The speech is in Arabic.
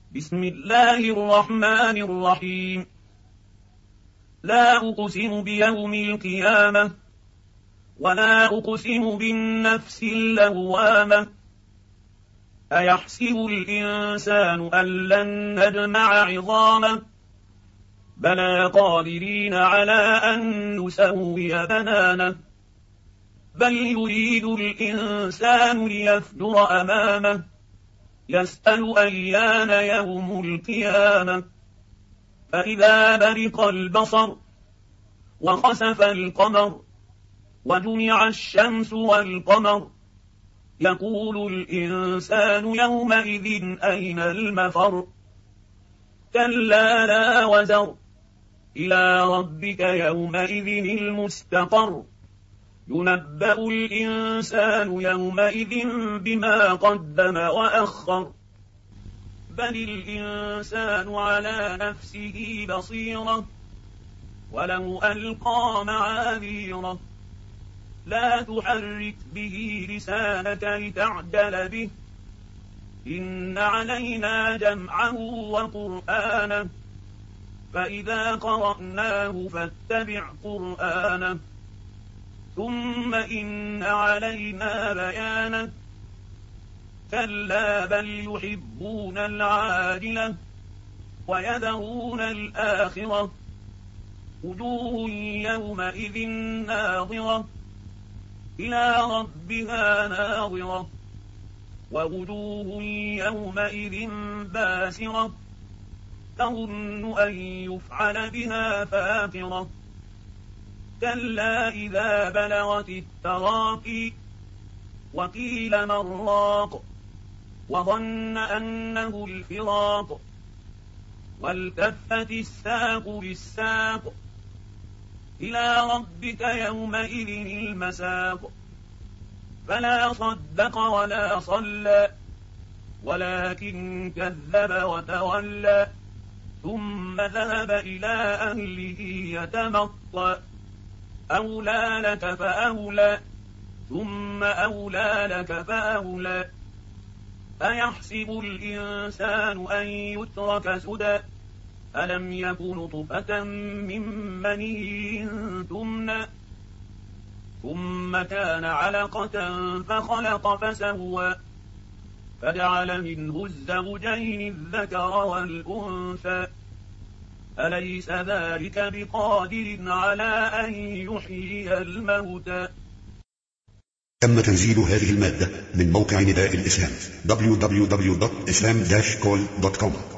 بسم الله الرحمن الرحيم. لا أقسم بيوم القيامة ولا أقسم بالنفس اللوامة. أيحسب الإنسان أن لن نجمع عظامه بلى قادرين على أن نسوي بنانه بل يريد الإنسان ليفجر أمامه يسأل أيان يوم القيامة. فإذا برق البصر وخسف القمر وجمع الشمس والقمر يقول الإنسان يومئذ أين المفر. كلا لا وزر إلى ربك يومئذ المستقر. ينبأ الإنسان يومئذ بما قدم وأخر. بل الإنسان على نفسه بصيرة ولو ألقى معاذيره. لا تحرك به لسانك لتعجل به إن علينا جمعه وقرآنه فإذا قرأناه فاتبع قرآنه ثم إن علينا بيانه. كلا بل يحبون العاجلة ويذرون الآخرة. وجوه يومئذ ناظرة إلى ربها ناظرة ووجوه يومئذ باسرة تظن أن يفعل بها فاقرة. كلا إذا بلغت التراقي وقيل من راق وظن أنه الفراق والتفت الساق بالساق إلى ربك يومئذ المساق. فلا صدق ولا صلى ولكن كذب وتولى ثم ذهب إلى أهله يتمطى. أولى لك فأولى ثم أولى لك فأولى. أيحسب الإنسان أن يترك سدى ألم يكن نطفة من مني تمنى ثم كان علقة فخلق فسوى فجعل منه الزوجين الذكر والأنثى. أليس ذلك بقادر على أن يحيي الموتى. تم تنزيل هذه المادة من موقع نداء الإسلام www.islam-call.com.